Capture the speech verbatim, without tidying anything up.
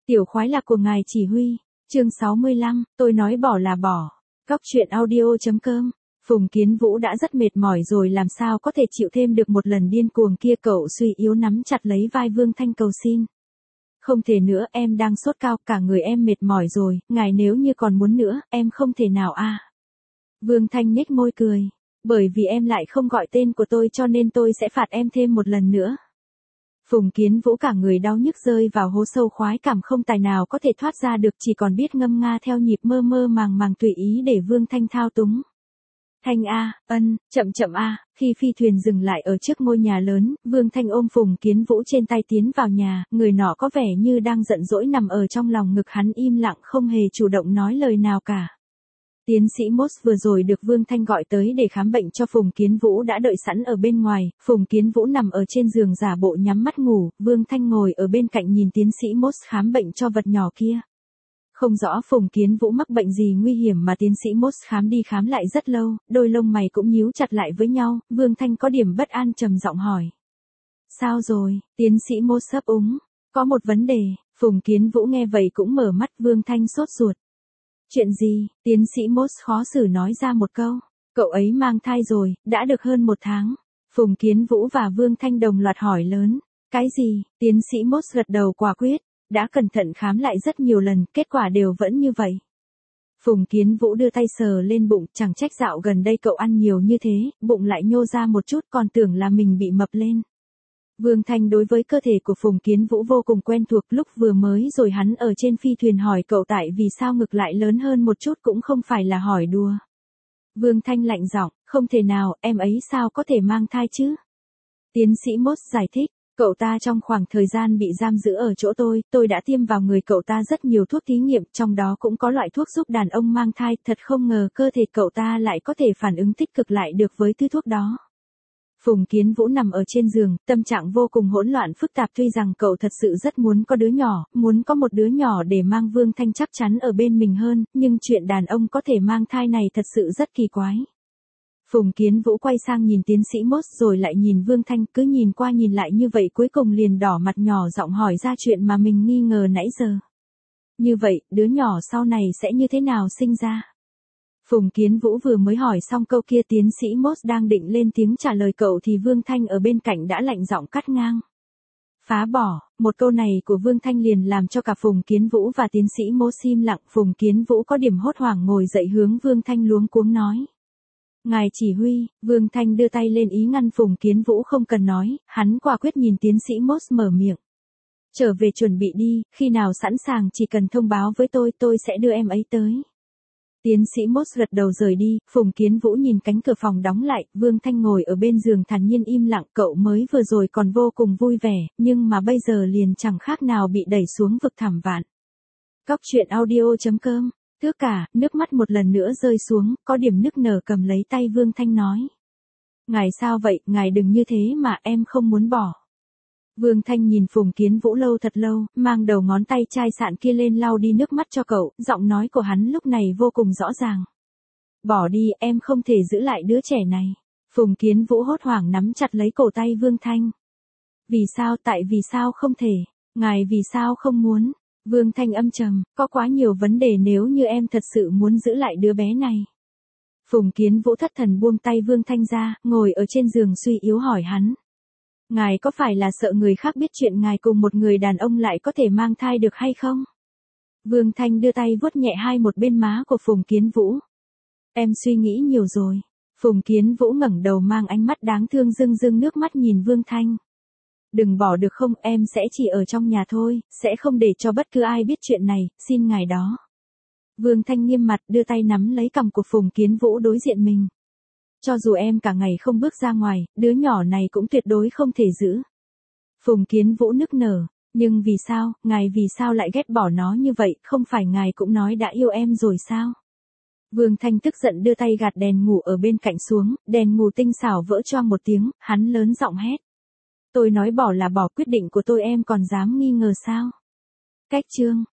Tiểu khoái lạc của ngài chỉ huy. Chương sáu mươi lăm, tôi nói bỏ là bỏ. Góc truyện audio.com. Phùng Kiến Vũ đã rất mệt mỏi rồi, làm sao có thể chịu thêm được một lần điên cuồng kia. Cậu suy yếu nắm chặt lấy vai Vương Thanh cầu xin. Không thể nữa, em đang sốt cao, cả người em mệt mỏi rồi, ngài nếu như còn muốn nữa, em không thể nào a. À. Vương Thanh nhếch môi cười. Bởi vì em lại không gọi tên của tôi cho nên tôi sẽ phạt em thêm một lần nữa. Phùng Kiến Vũ cả người đau nhức rơi vào hố sâu khoái cảm không tài nào có thể thoát ra được, chỉ còn biết ngâm nga theo nhịp mơ mơ màng màng tùy ý để Vương Thanh thao túng. Thanh a, ân, chậm chậm a. Khi phi thuyền dừng lại ở trước ngôi nhà lớn, Vương Thanh ôm Phùng Kiến Vũ trên tay tiến vào nhà, người nọ có vẻ như đang giận dỗi nằm ở trong lòng ngực hắn im lặng không hề chủ động nói lời nào cả. Tiến sĩ Moss vừa rồi được Vương Thanh gọi tới để khám bệnh cho Phùng Kiến Vũ đã đợi sẵn ở bên ngoài, Phùng Kiến Vũ nằm ở trên giường giả bộ nhắm mắt ngủ, Vương Thanh ngồi ở bên cạnh nhìn tiến sĩ Moss khám bệnh cho vật nhỏ kia. Không rõ Phùng Kiến Vũ mắc bệnh gì nguy hiểm mà tiến sĩ Moss khám đi khám lại rất lâu, đôi lông mày cũng nhíu chặt lại với nhau, Vương Thanh có điểm bất an trầm giọng hỏi. Sao rồi, tiến sĩ Moss ấp úng, có một vấn đề, Phùng Kiến Vũ nghe vậy cũng mở mắt. Vương Thanh sốt ruột. Chuyện gì? Tiến sĩ Moss khó xử nói ra một câu. Cậu ấy mang thai rồi, đã được hơn một tháng. Phùng Kiến Vũ và Vương Thanh đồng loạt hỏi lớn. Cái gì? Tiến sĩ Moss gật đầu quả quyết. Đã cẩn thận khám lại rất nhiều lần, kết quả đều vẫn như vậy. Phùng Kiến Vũ đưa tay sờ lên bụng, chẳng trách dạo gần đây cậu ăn nhiều như thế, bụng lại nhô ra một chút, còn tưởng là mình bị mập lên. Vương Thanh đối với cơ thể của Phùng Kiến Vũ vô cùng quen thuộc, lúc vừa mới rồi hắn ở trên phi thuyền hỏi cậu tại vì sao ngực lại lớn hơn một chút cũng không phải là hỏi đùa. Vương Thanh lạnh giọng, không thể nào, em ấy sao có thể mang thai chứ? Tiến sĩ Moss giải thích, cậu ta trong khoảng thời gian bị giam giữ ở chỗ tôi, tôi đã tiêm vào người cậu ta rất nhiều thuốc thí nghiệm, trong đó cũng có loại thuốc giúp đàn ông mang thai, thật không ngờ cơ thể cậu ta lại có thể phản ứng tích cực lại được với thứ thuốc đó. Phùng Kiến Vũ nằm ở trên giường, tâm trạng vô cùng hỗn loạn phức tạp, tuy rằng cậu thật sự rất muốn có đứa nhỏ, muốn có một đứa nhỏ để mang Vương Thanh chắc chắn ở bên mình hơn, nhưng chuyện đàn ông có thể mang thai này thật sự rất kỳ quái. Phùng Kiến Vũ quay sang nhìn tiến sĩ Moss rồi lại nhìn Vương Thanh, cứ nhìn qua nhìn lại như vậy cuối cùng liền đỏ mặt nhỏ giọng hỏi ra chuyện mà mình nghi ngờ nãy giờ. Như vậy, đứa nhỏ sau này sẽ như thế nào sinh ra? Phùng Kiến Vũ vừa mới hỏi xong câu kia, tiến sĩ Moss đang định lên tiếng trả lời cậu thì Vương Thanh ở bên cạnh đã lạnh giọng cắt ngang. Phá bỏ, một câu này của Vương Thanh liền làm cho cả Phùng Kiến Vũ và tiến sĩ Moss im lặng. Phùng Kiến Vũ có điểm hốt hoảng ngồi dậy hướng Vương Thanh luống cuống nói. Ngài chỉ huy. Vương Thanh đưa tay lên ý ngăn Phùng Kiến Vũ không cần nói, hắn quả quyết nhìn tiến sĩ Moss mở miệng. Trở về chuẩn bị đi, khi nào sẵn sàng chỉ cần thông báo với tôi, tôi sẽ đưa em ấy tới. Tiến sĩ Moss gật đầu rời đi, Phùng Kiến Vũ nhìn cánh cửa phòng đóng lại, Vương Thanh ngồi ở bên giường thản nhiên im lặng, cậu mới vừa rồi còn vô cùng vui vẻ, nhưng mà bây giờ liền chẳng khác nào bị đẩy xuống vực thẳm vạn. Góc truyện audio.com. Tước cả, nước mắt một lần nữa rơi xuống, có điểm nức nở cầm lấy tay Vương Thanh nói. Ngài sao vậy, ngài đừng như thế mà, em không muốn bỏ. Vương Thanh nhìn Phùng Kiến Vũ lâu thật lâu, mang đầu ngón tay chai sạn kia lên lau đi nước mắt cho cậu, giọng nói của hắn lúc này vô cùng rõ ràng. Bỏ đi, em không thể giữ lại đứa trẻ này. Phùng Kiến Vũ hốt hoảng nắm chặt lấy cổ tay Vương Thanh. Vì sao, tại vì sao không thể, ngài vì sao không muốn? Vương Thanh âm trầm, có quá nhiều vấn đề nếu như em thật sự muốn giữ lại đứa bé này. Phùng Kiến Vũ thất thần buông tay Vương Thanh ra, ngồi ở trên giường suy yếu hỏi hắn. Ngài có phải là sợ người khác biết chuyện ngài cùng một người đàn ông lại có thể mang thai được hay không? Vương Thanh đưa tay vuốt nhẹ hai một bên má của Phùng Kiến Vũ. Em suy nghĩ nhiều rồi. Phùng Kiến Vũ ngẩng đầu mang ánh mắt đáng thương rưng rưng nước mắt nhìn Vương Thanh. Đừng bỏ được không, em sẽ chỉ ở trong nhà thôi, sẽ không để cho bất cứ ai biết chuyện này, xin ngài đó. Vương Thanh nghiêm mặt đưa tay nắm lấy cằm của Phùng Kiến Vũ đối diện mình. Cho dù em cả ngày không bước ra ngoài, đứa nhỏ này cũng tuyệt đối không thể giữ. Phùng Kiến Vũ nức nở, nhưng vì sao, ngài vì sao lại ghét bỏ nó như vậy, không phải ngài cũng nói đã yêu em rồi sao? Vương Thanh tức giận đưa tay gạt đèn ngủ ở bên cạnh xuống, đèn ngủ tinh xảo vỡ choang một tiếng, hắn lớn giọng hét. Tôi nói bỏ là bỏ, quyết định của tôi em còn dám nghi ngờ sao? Cách chương.